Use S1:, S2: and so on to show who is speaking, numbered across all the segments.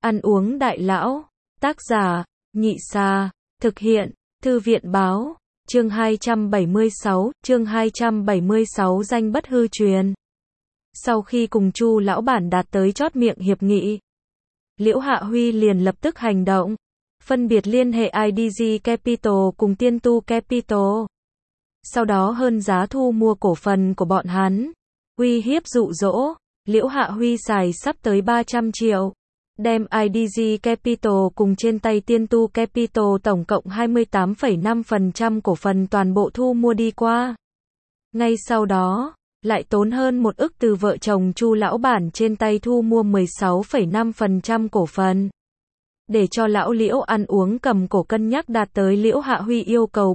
S1: Ăn uống đại lão. Tác giả, Nhị Sa. Thực hiện, Thư viện Báo. Chương 276, danh bất hư truyền. Sau khi cùng Chu lão bản đạt tới chót miệng hiệp nghị, Liễu Hạ Huy liền lập tức hành động, phân biệt liên hệ IDG Capital cùng Tiên Tu Capital. Sau đó hơn giá thu mua cổ phần của bọn hắn, uy hiếp dụ dỗ, Liễu Hạ Huy xài sắp tới 300 triệu, đem IDG Capital cùng trên tay Tiên Tu Capital tổng cộng 28,5% cổ phần toàn bộ thu mua đi qua. Ngay sau đó, lại tốn hơn 1 ức từ vợ chồng Chu lão bản trên tay thu mua 16,5% cổ phần. Để cho lão Liễu ăn uống cầm cổ cân nhắc đạt tới Liễu Hạ Huy yêu cầu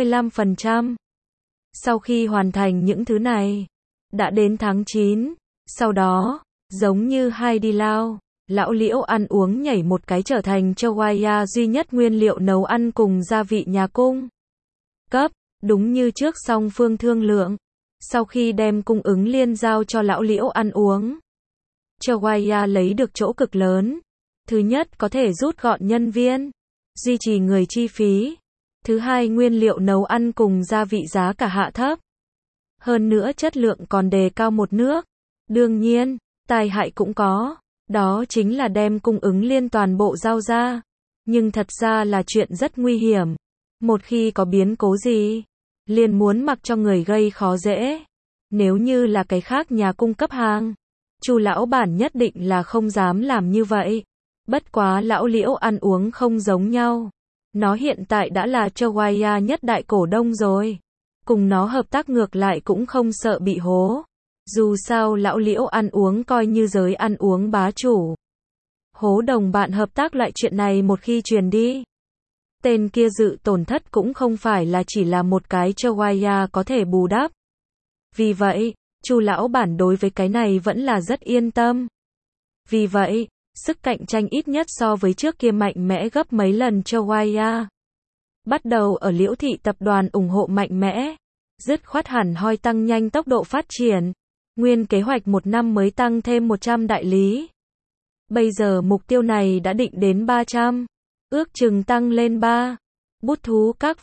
S1: 45%. Sau khi hoàn thành những thứ này, đã đến tháng 9, sau đó, giống như hai đi lao, lão Liễu ăn uống nhảy một cái trở thành Chawaya duy nhất nguyên liệu nấu ăn cùng gia vị nhà cung cấp, đúng như trước song phương thương lượng. Sau khi đem cung ứng liên giao cho lão Liễu ăn uống, Chawaya lấy được chỗ cực lớn. Thứ nhất, có thể rút gọn nhân viên, duy trì người chi phí. Thứ hai, nguyên liệu nấu ăn cùng gia vị giá cả hạ thấp. Hơn nữa chất lượng còn đề cao một nước. Đương nhiên, tai hại cũng có. Đó chính là đem cung ứng liên toàn bộ giao ra. Nhưng thật ra là chuyện rất nguy hiểm. Một khi có biến cố gì, liền muốn mặc cho người gây khó dễ. Nếu như là cái khác nhà cung cấp hàng, Chu lão bản nhất định là không dám làm như vậy. Bất quá lão Liễu ăn uống không giống nhau. Nó hiện tại đã là Chawaya nhất đại cổ đông rồi. Cùng nó hợp tác ngược lại cũng không sợ bị hố. Dù sao lão Liễu ăn uống coi như giới ăn uống bá chủ. Hố đồng bạn hợp tác loại chuyện này một khi truyền đi, tên kia dự tổn thất cũng không phải là chỉ là một cái Chawaya có thể bù đắp. Vì vậy, Chu lão bản đối với cái này vẫn là rất yên tâm. Vì vậy, sức cạnh tranh ít nhất so với trước kia mạnh mẽ gấp mấy lần Chawaya. Bắt đầu ở Liễu thị tập đoàn ủng hộ mạnh mẽ, dứt khoát hẳn hoi tăng nhanh tốc độ phát triển. Nguyên kế hoạch một năm mới tăng thêm 100 đại lý. Bây giờ mục tiêu này đã định đến 300, ước chừng tăng lên 3. Bút thú các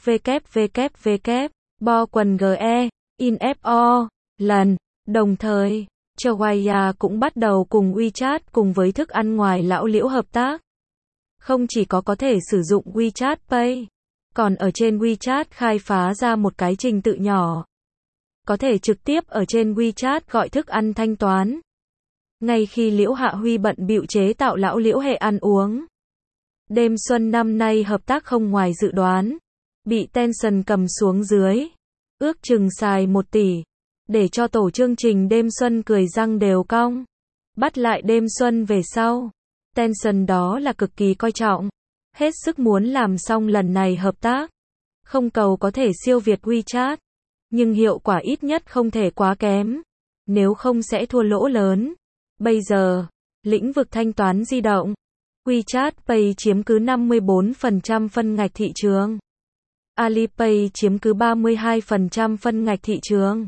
S1: www, bo quần GE, info, lần. Đồng thời, Chawaya cũng bắt đầu cùng WeChat cùng với thức ăn ngoài lão Liễu hợp tác. Không chỉ có thể sử dụng WeChat Pay, còn ở trên WeChat khai phá ra một cái trình tự nhỏ. Có thể trực tiếp ở trên WeChat gọi thức ăn thanh toán. Ngay khi Liễu Hạ Huy bận bịu chế tạo lão Liễu hệ ăn uống, đêm xuân năm nay hợp tác không ngoài dự đoán, bị Tencent cầm xuống dưới, ước chừng xài 1 tỷ, để cho tổ chương trình đêm xuân cười răng đều cong. Bắt lại đêm xuân về sau, Tencent đó là cực kỳ coi trọng, hết sức muốn làm xong lần này hợp tác. Không cầu có thể siêu việt WeChat, nhưng hiệu quả ít nhất không thể quá kém, nếu không sẽ thua lỗ lớn. Bây giờ, lĩnh vực thanh toán di động, WeChat Pay chiếm cứ 54% phân ngạch thị trường. Alipay chiếm cứ 32% phân ngạch thị trường.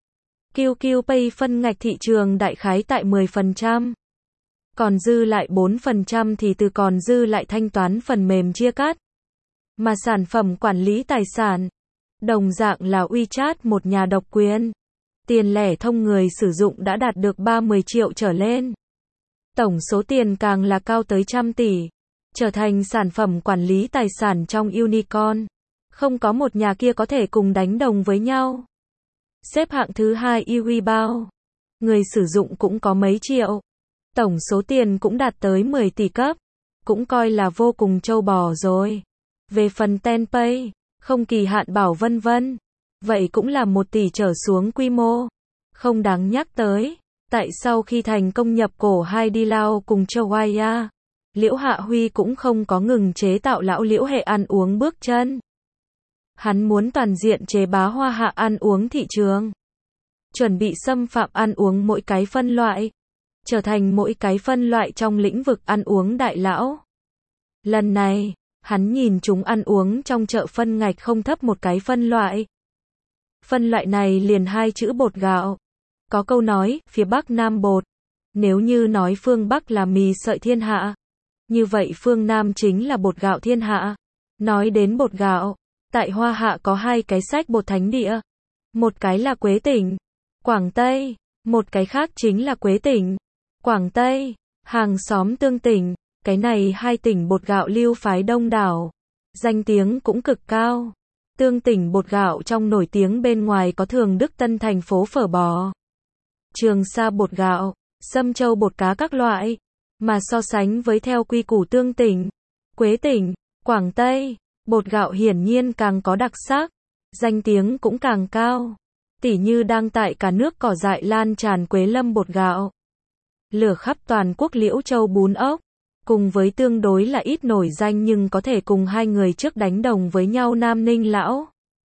S1: QQ Pay phân ngạch thị trường đại khái tại 10%. Còn dư lại 4% thì từ còn dư lại thanh toán phần mềm chia cắt. Mà sản phẩm quản lý tài sản, đồng dạng là WeChat một nhà độc quyền. Tiền lẻ thông người sử dụng đã đạt được 30 triệu trở lên. Tổng số tiền càng là cao tới trăm tỷ. Trở thành sản phẩm quản lý tài sản trong Unicorn. Không có một nhà kia có thể cùng đánh đồng với nhau. Xếp hạng thứ 2 Euribao. Người sử dụng cũng có mấy triệu. Tổng số tiền cũng đạt tới 10 tỷ cấp. Cũng coi là vô cùng trâu bò rồi. Về phần Tenpay, không kỳ hạn bảo vân vân. Vậy cũng là 1 tỷ trở xuống quy mô. Không đáng nhắc tới. Tại sau khi thành công nhập cổ hai đi lao cùng Chawaya, Liễu Hạ Huy cũng không có ngừng chế tạo lão Liễu hệ ăn uống bước chân. Hắn muốn toàn diện chế bá hoa hạ ăn uống thị trường. Chuẩn bị xâm phạm ăn uống mỗi cái phân loại. Trở thành mỗi cái phân loại trong lĩnh vực ăn uống đại lão. Lần này, hắn nhìn chúng ăn uống trong chợ phân ngạch không thấp một cái phân loại. Phân loại này liền 2 chữ bột gạo. Có câu nói, phía Bắc Nam bột. Nếu như nói phương Bắc là mì sợi thiên hạ, Như vậy phương Nam chính là bột gạo thiên hạ. Nói đến bột gạo, tại Hoa Hạ có hai cái sách bột thánh địa. Một cái là Quế tỉnh, Quảng Tây, một cái khác chính là Quế tỉnh, Quảng Tây, hàng xóm tương tỉnh. Cái này hai tỉnh bột gạo lưu phái đông đảo, danh tiếng cũng cực cao. Tương tỉnh bột gạo trong nổi tiếng bên ngoài có Thường Đức Tân thành phố phở bò, Trường Sa bột gạo, Sâm Châu bột cá các loại. Mà so sánh với theo quy củ tương tỉnh, Quế tỉnh, Quảng Tây, bột gạo hiển nhiên càng có đặc sắc, danh tiếng cũng càng cao. Tỉ như đang tại cả nước cỏ dại lan tràn Quế Lâm bột gạo, lửa khắp toàn quốc Liễu Châu bún ốc, cùng với tương đối là ít nổi danh nhưng có thể cùng hai người trước đánh đồng với nhau Nam Ninh Lão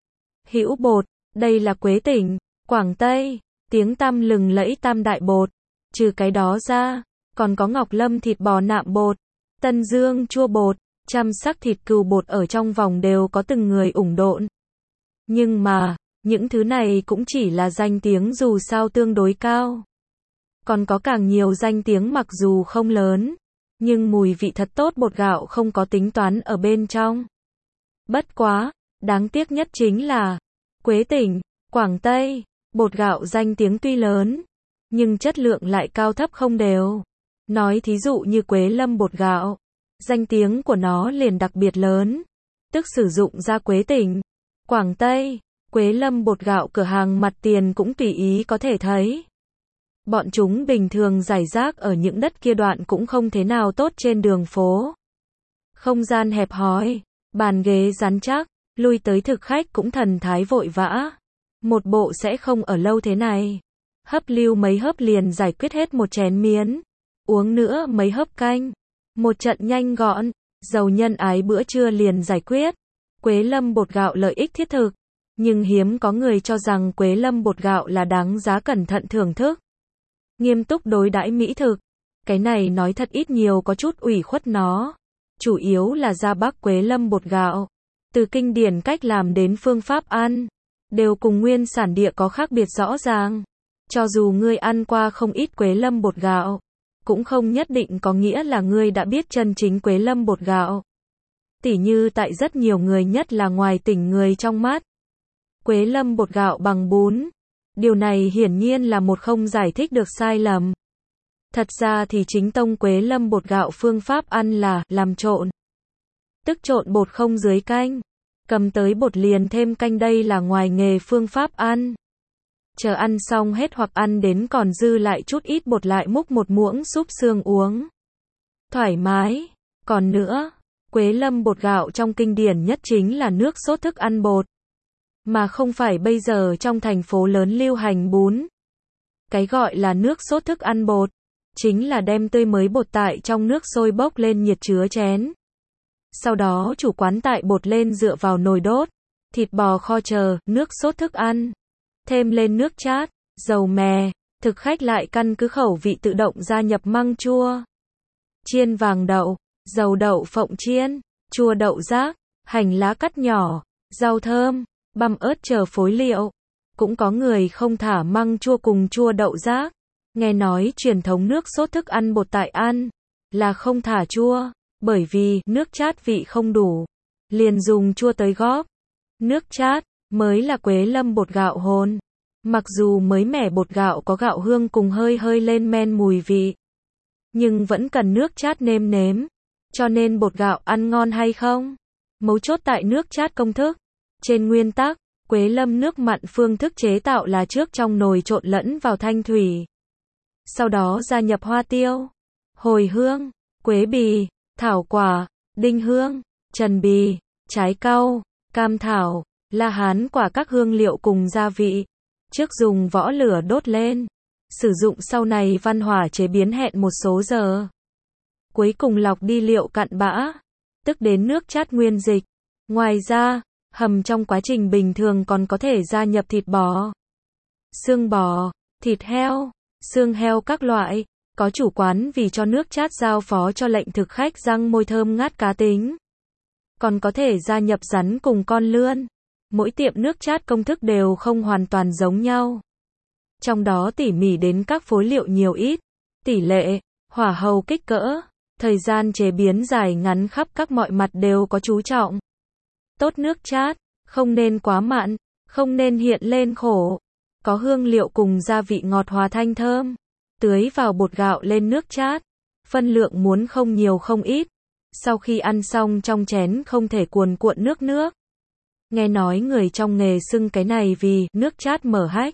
S1: Hữu bột. Đây là Quế tỉnh, Quảng Tây, tiếng tăm lừng lẫy tam đại bột. Trừ cái đó ra, còn có Ngọc Lâm thịt bò nạm bột, Tân Dương chua bột, Trăm Sắc thịt cừu bột ở trong vòng đều có từng người ủng độn. Nhưng mà, những thứ này cũng chỉ là danh tiếng dù sao tương đối cao. Còn có càng nhiều danh tiếng mặc dù không lớn, nhưng mùi vị thật tốt bột gạo không có tính toán ở bên trong. Bất quá, đáng tiếc nhất chính là Quế tỉnh, Quảng Tây, bột gạo danh tiếng tuy lớn, nhưng chất lượng lại cao thấp không đều. Nói thí dụ như Quế Lâm bột gạo, danh tiếng của nó liền đặc biệt lớn, tức sử dụng ra Quế tỉnh, Quảng Tây, Quế Lâm bột gạo cửa hàng mặt tiền cũng tùy ý có thể thấy. Bọn chúng bình thường rải rác ở những đất kia đoạn cũng không thế nào tốt trên đường phố. Không gian hẹp hòi, bàn ghế rắn chắc, lui tới thực khách cũng thần thái vội vã. Một bộ sẽ không ở lâu thế này. Hấp lưu mấy hớp liền giải quyết hết một chén miến. Uống nữa mấy hớp canh. Một trận nhanh gọn, giàu nhân ái bữa trưa liền giải quyết. Quế Lâm bột gạo lợi ích thiết thực. Nhưng hiếm có người cho rằng Quế Lâm bột gạo là đáng giá cẩn thận thưởng thức, nghiêm túc đối đãi mỹ thực. Cái này nói thật ít nhiều có chút ủy khuất nó. Chủ yếu là ra Bắc Quế Lâm bột gạo, từ kinh điển cách làm đến phương pháp ăn, đều cùng nguyên sản địa có khác biệt rõ ràng. Cho dù ngươi ăn qua không ít Quế Lâm bột gạo, cũng không nhất định có nghĩa là ngươi đã biết chân chính Quế Lâm bột gạo. Tỉ như tại rất nhiều người nhất là ngoài tỉnh người trong mắt, Quế Lâm bột gạo bằng bún. Điều này hiển nhiên là một không giải thích được sai lầm. Thật ra thì chính tông Quế Lâm bột gạo phương pháp ăn là làm trộn. Tức trộn bột không dưới canh. Cầm tới bột liền thêm canh, đây là ngoài nghề phương pháp ăn. Chờ ăn xong hết hoặc ăn đến còn dư lại chút ít bột lại múc một muỗng súp xương uống. Thoải mái. Còn nữa, Quế Lâm bột gạo trong kinh điển nhất chính là nước sốt thức ăn bột. Mà không phải bây giờ trong thành phố lớn lưu hành bún. Cái gọi là nước sốt thức ăn bột, chính là đem tươi mới bột tại trong nước sôi bốc lên nhiệt chứa chén. Sau đó chủ quán tại bột lên dựa vào nồi đốt, thịt bò kho chờ, nước sốt thức ăn. Thêm lên nước chát, dầu mè, thực khách lại căn cứ khẩu vị tự động gia nhập măng chua, chiên vàng đậu, dầu đậu phộng chiên, chua đậu rác, hành lá cắt nhỏ, rau thơm, băm ớt chờ phối liệu. Cũng có người không thả măng chua cùng chua đậu rác. Nghe nói truyền thống nước sốt thức ăn bột tại ăn là không thả chua, bởi vì nước chát vị không đủ, liền dùng chua tới góp. Nước chát mới là Quế Lâm bột gạo hồn. Mặc dù mới mẻ bột gạo có gạo hương cùng hơi hơi lên men mùi vị, nhưng vẫn cần nước chát nêm nếm. Cho nên bột gạo ăn ngon hay không, mấu chốt tại nước chát công thức. Trên nguyên tắc, Quế Lâm nước mặn phương thức chế tạo là trước trong nồi trộn lẫn vào thanh thủy. Sau đó gia nhập hoa tiêu, hồi hương, quế bì, thảo quả, đinh hương, trần bì, trái cau, cam thảo, la hán quả các hương liệu cùng gia vị. Trước dùng võ lửa đốt lên. Sử dụng sau này văn hỏa chế biến hẹn một số giờ. Cuối cùng lọc đi liệu cặn bã, tức đến nước chát nguyên dịch. Ngoài ra, hầm trong quá trình bình thường còn có thể gia nhập thịt bò, xương bò, thịt heo, xương heo các loại. Có chủ quán vì cho nước chát giao phó cho lệnh thực khách răng môi thơm ngát cá tính. Còn có thể gia nhập rắn cùng con lươn. Mỗi tiệm nước chát công thức đều không hoàn toàn giống nhau. Trong đó tỉ mỉ đến các phối liệu nhiều ít, tỷ lệ, hỏa hầu kích cỡ, Thời gian chế biến dài ngắn khắp các mọi mặt đều có chú trọng. Tốt nước chát, không nên quá mặn, không nên hiện lên khổ. Có hương liệu cùng gia vị ngọt hòa thanh thơm. Tưới vào bột gạo lên nước chát. Phân lượng muốn không nhiều không ít. Sau khi ăn xong trong chén không thể cuồn cuộn nước. Nghe nói người trong nghề xưng cái này vì nước chát mở hách.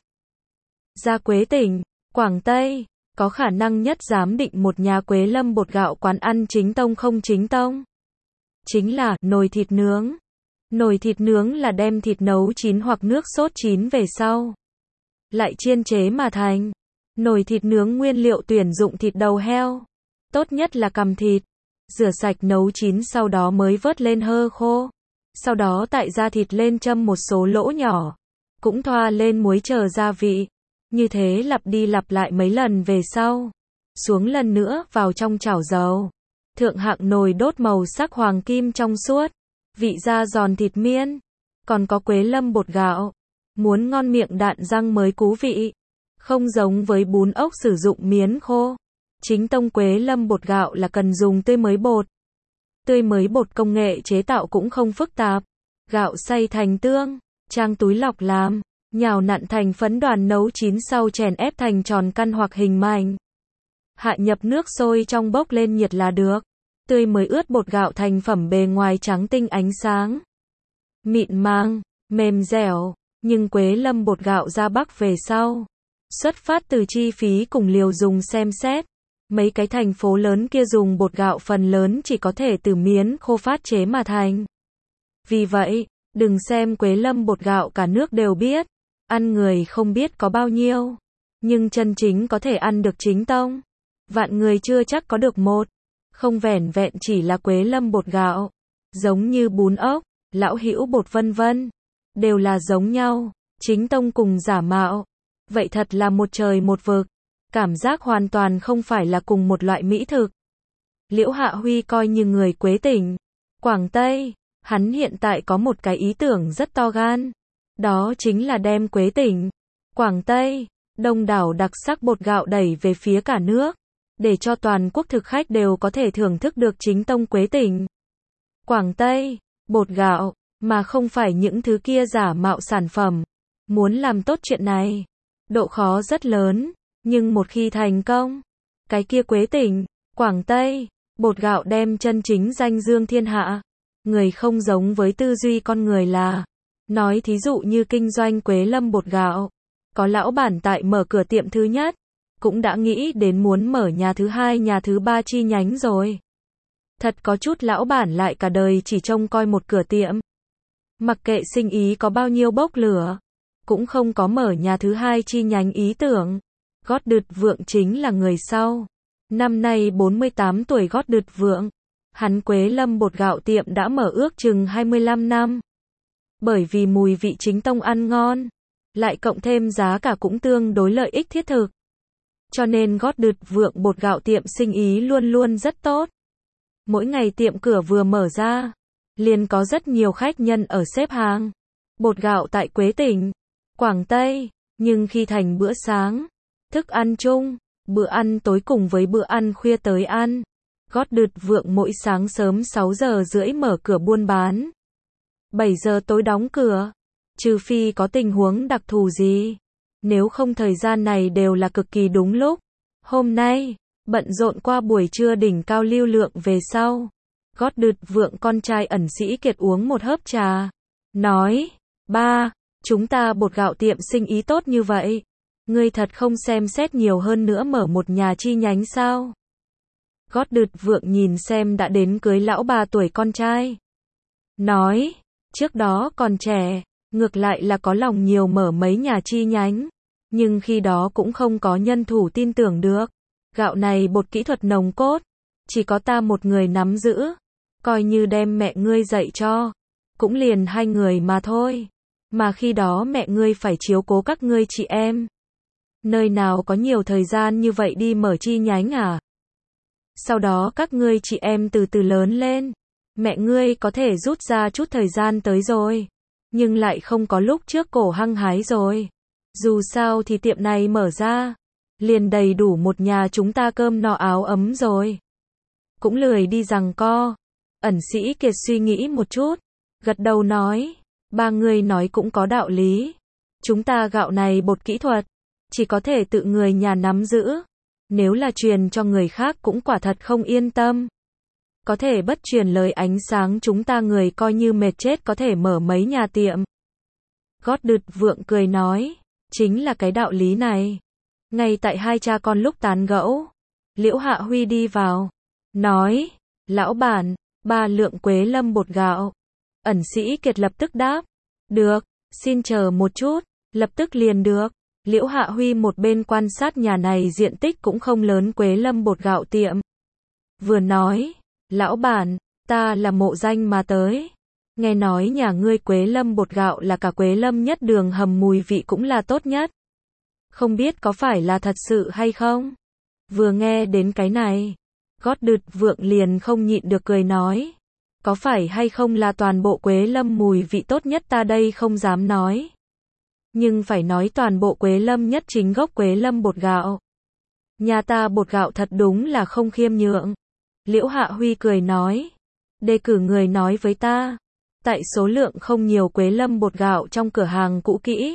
S1: Gia Quế tỉnh, Quảng Tây, có khả năng nhất giám định một nhà Quế Lâm bột gạo quán ăn chính tông không chính tông. Chính là nồi thịt nướng. Nồi thịt nướng là đem thịt nấu chín hoặc nước sốt chín về sau lại chiên chế mà thành. Nồi thịt nướng nguyên liệu tuyển dụng thịt đầu heo. Tốt nhất là cằm thịt. Rửa sạch nấu chín sau đó mới vớt lên hơ khô. Sau đó tại da thịt lên châm một số lỗ nhỏ. Cũng thoa lên muối chờ gia vị. Như thế lặp đi lặp lại mấy lần về sau. Xuống lần nữa vào trong chảo dầu. Thượng hạng nồi đốt màu sắc hoàng kim trong suốt. Vị da giòn thịt miên. Còn có Quế Lâm bột gạo. Muốn ngon miệng đạn răng mới cú vị. Không giống với bún ốc sử dụng miến khô. Chính tông Quế Lâm bột gạo là cần dùng tươi mới bột. Tươi mới bột công nghệ chế tạo cũng không phức tạp. Gạo xay thành tương, trang túi lọc làm, nhào nặn thành phấn đoàn nấu chín sau chèn ép thành tròn căn hoặc hình mảnh. Hạ nhập nước sôi trong bốc lên nhiệt là được. Tươi mới ướt bột gạo thành phẩm bề ngoài trắng tinh ánh sáng. Mịn màng, mềm dẻo, nhưng Quế Lâm bột gạo ra Bắc về sau. Xuất phát từ chi phí cùng liều dùng xem xét. Mấy cái thành phố lớn kia dùng bột gạo phần lớn chỉ có thể từ miến khô phát chế mà thành. Vì vậy, đừng xem Quế Lâm bột gạo cả nước đều biết. Ăn người không biết có bao nhiêu. Nhưng chân chính có thể ăn được chính tông. Vạn người chưa chắc có được một. Không vẻn vẹn chỉ là Quế Lâm bột gạo. Giống như bún ốc, lão hữu bột vân vân. Đều là giống nhau. Chính tông cùng giả mạo. Vậy thật là một trời một vực. Cảm giác hoàn toàn không phải là cùng một loại mỹ thực. Liễu Hạ Huy coi như người Quế tỉnh, Quảng Tây. Hắn hiện tại có một cái ý tưởng rất to gan. Đó chính là đem Quế tỉnh, Quảng Tây, đông đảo đặc sắc bột gạo đẩy về phía cả nước. Để cho toàn quốc thực khách đều có thể thưởng thức được chính tông Quế tỉnh, Quảng Tây, bột gạo, mà không phải những thứ kia giả mạo sản phẩm. Muốn làm tốt chuyện này, độ khó rất lớn. Nhưng một khi thành công, cái kia Quế tỉnh, Quảng Tây, bột gạo đem chân chính danh dương thiên hạ. Người không giống với tư duy con người là, nói thí dụ như kinh doanh Quế Lâm bột gạo, có lão bản tại mở cửa tiệm thứ nhất, cũng đã nghĩ đến muốn mở nhà thứ hai nhà thứ ba chi nhánh rồi. Thật có chút lão bản lại cả đời chỉ trông coi một cửa tiệm. Mặc kệ sinh ý có bao nhiêu bốc lửa, cũng không có mở nhà thứ hai chi nhánh ý tưởng. Goddard Vượng chính là người sau. Năm nay 48 tuổi Goddard Vượng. Hắn Quế Lâm bột gạo tiệm đã mở ước chừng 25 năm. Bởi vì mùi vị chính tông ăn ngon, lại cộng thêm giá cả cũng tương đối lợi ích thiết thực. Cho nên Goddard Vượng bột gạo tiệm sinh ý luôn luôn rất tốt. Mỗi ngày tiệm cửa vừa mở ra, liền có rất nhiều khách nhân ở xếp hàng. Bột gạo tại Quế tỉnh, Quảng Tây, nhưng khi thành bữa sáng, thức ăn chung, bữa ăn tối cùng với bữa ăn khuya tới ăn. Goddard Vượng mỗi sáng sớm 6 giờ rưỡi mở cửa buôn bán. 7 giờ tối đóng cửa. Trừ phi có tình huống đặc thù gì. Nếu không thời gian này đều là cực kỳ đúng lúc. Hôm nay, bận rộn qua buổi trưa đỉnh cao lưu lượng về sau. Goddard Vượng con trai ẩn sĩ Kiệt uống một hớp trà. Nói, ba, chúng ta bột gạo tiệm sinh ý tốt như vậy. Ngươi thật không xem xét nhiều hơn nữa mở một nhà chi nhánh sao? Goddard Vượng nhìn xem đã đến cưới lão 3 tuổi con trai. Nói, trước đó còn trẻ, ngược lại là có lòng nhiều mở mấy nhà chi nhánh. Nhưng khi đó cũng không có nhân thủ tin tưởng được. Gạo này bột kỹ thuật nồng cốt. Chỉ có ta một người nắm giữ. Coi như đem mẹ ngươi dạy cho. Cũng liền 2 người mà thôi. Mà khi đó mẹ ngươi phải chiếu cố các ngươi chị em. Nơi nào có nhiều thời gian như vậy đi mở chi nhánh à? Sau đó các ngươi chị em từ từ lớn lên. Mẹ ngươi có thể rút ra chút thời gian tới rồi. Nhưng lại không có lúc trước cổ hăng hái rồi. Dù sao thì tiệm này mở ra. Liền đầy đủ một nhà chúng ta cơm no áo ấm rồi. cũng lười đi giằng co. Ẩn Sĩ Kiệt suy nghĩ một chút, gật đầu nói, ba người nói cũng có đạo lý. Chúng ta gạo này bột kỹ thuật, chỉ có thể tự người nhà nắm giữ. Nếu là truyền cho người khác cũng quả thật không yên tâm. Có thể bất truyền lời ánh sáng chúng ta người coi như mệt chết có thể mở mấy nhà tiệm. Gót Đực Vượng cười nói, chính là cái đạo lý này. Ngay tại hai cha con lúc tán gẫu, Liễu Hạ Huy đi vào, nói, lão bản, 3 lượng Quế Lâm bột gạo. Ẩn Sĩ Kiệt lập tức đáp, được, xin chờ một chút, lập tức liền được. Liễu Hạ Huy một bên quan sát nhà này diện tích cũng không lớn Quế Lâm bột gạo tiệm. Vừa nói, lão bản, ta là mộ danh mà tới. Nghe nói nhà ngươi Quế Lâm bột gạo là cả Quế Lâm nhất đường hầm mùi vị cũng là tốt nhất. Không biết có phải là thật sự hay không? Vừa nghe đến cái này, Gót Đực Vượng liền không nhịn được cười nói. Có phải hay không là toàn bộ Quế Lâm mùi vị tốt nhất ta đây không dám nói. Nhưng phải nói toàn bộ Quế Lâm nhất chính gốc Quế Lâm bột gạo. Nhà ta bột gạo thật đúng là không khiêm nhượng. Liễu Hạ Huy cười nói. Đề cử người nói với ta. Tại số lượng không nhiều Quế Lâm bột gạo trong cửa hàng cũ kỹ.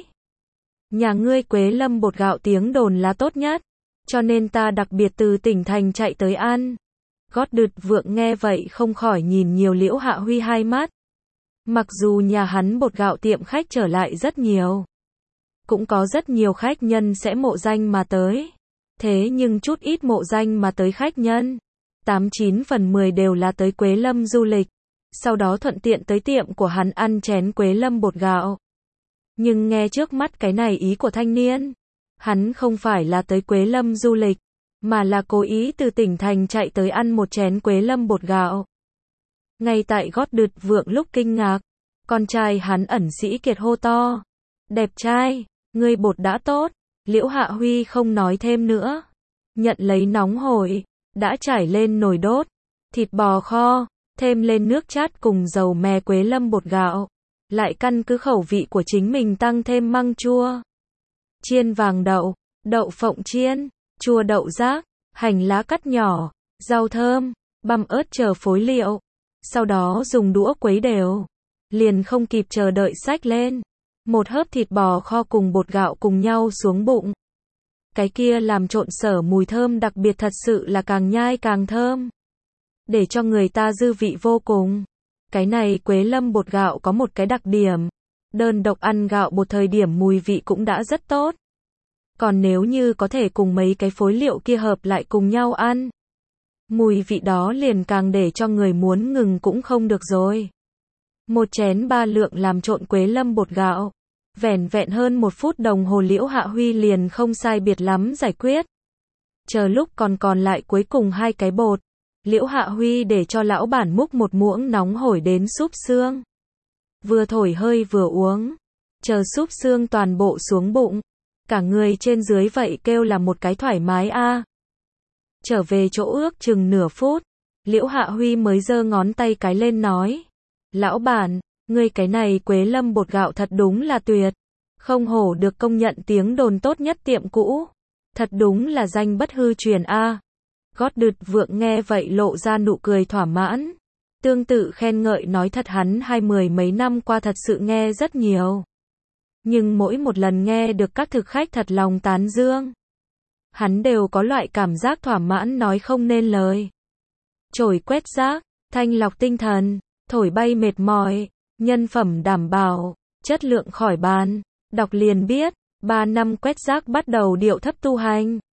S1: Nhà ngươi Quế Lâm bột gạo tiếng đồn là tốt nhất. Cho nên ta đặc biệt từ tỉnh thành chạy tới ăn. Gót Đực Vượng nghe vậy không khỏi nhìn nhiều Liễu Hạ Huy hai mắt. Mặc dù nhà hắn bột gạo tiệm khách trở lại rất nhiều. Cũng có rất nhiều khách nhân sẽ mộ danh mà tới. Thế nhưng chút ít mộ danh mà tới khách nhân, 89 phần 10 đều là tới Quế Lâm du lịch. Sau đó thuận tiện tới tiệm của hắn ăn chén Quế Lâm bột gạo. Nhưng nghe trước mắt cái này ý của thanh niên. Hắn không phải là tới Quế Lâm du lịch, mà là cố ý từ tỉnh thành chạy tới ăn một chén Quế Lâm bột gạo. Ngay tại Gót Đực Vượng lúc kinh ngạc, con trai hắn Ẩn Sĩ Kiệt hô to. Đẹp trai, ngươi bột đã tốt. Liễu Hạ Huy không nói thêm nữa. Nhận lấy nóng hổi, đã trải lên nồi đốt. Thịt bò kho, thêm lên nước chát cùng dầu mè Quế Lâm bột gạo. Lại căn cứ khẩu vị của chính mình tăng thêm măng chua. Chiên vàng đậu, đậu phộng chiên, chua đậu rác, hành lá cắt nhỏ, rau thơm, băm ớt chờ phối liệu. Sau đó dùng đũa quấy đều. Liền không kịp chờ đợi xách lên. Một hớp thịt bò kho cùng bột gạo cùng nhau xuống bụng. Cái kia làm trộn sở mùi thơm đặc biệt thật sự là càng nhai càng thơm. Để cho người ta dư vị vô cùng. Cái này Quế Lâm bột gạo có một cái đặc điểm. Đơn độc ăn gạo một thời điểm mùi vị cũng đã rất tốt. Còn nếu như có thể cùng mấy cái phối liệu kia hợp lại cùng nhau ăn. Mùi vị đó liền càng để cho người muốn ngừng cũng không được rồi. Một chén 3 lượng làm trộn Quế Lâm bột gạo. Vẻn vẹn hơn 1 phút đồng hồ Liễu Hạ Huy liền không sai biệt lắm giải quyết. Chờ lúc còn lại cuối cùng 2 cái bột. Liễu Hạ Huy để cho lão bản múc một muỗng nóng hổi đến súp xương. Vừa thổi hơi vừa uống. Chờ súp xương toàn bộ xuống bụng. Cả người trên dưới vậy kêu là một cái thoải mái a. Trở về chỗ ước chừng nửa phút. Liễu Hạ Huy mới giơ ngón tay cái lên nói. Lão bản, ngươi cái này Quế Lâm bột gạo thật đúng là tuyệt. Không hổ được công nhận tiếng đồn tốt nhất tiệm cũ. Thật đúng là danh bất hư truyền a. Gót Đực Vượng nghe vậy lộ ra nụ cười thỏa mãn. Tương tự khen ngợi nói thật hắn 20 mấy năm qua thật sự nghe rất nhiều. Nhưng mỗi một lần nghe được các thực khách thật lòng tán dương. Hắn đều có loại cảm giác thỏa mãn nói không nên lời. Chổi quét rác, thanh lọc tinh thần, thổi bay mệt mỏi, nhân phẩm đảm bảo, chất lượng khỏi bàn. Đọc liền biết, 3 năm quét rác bắt đầu điệu thấp tu hành.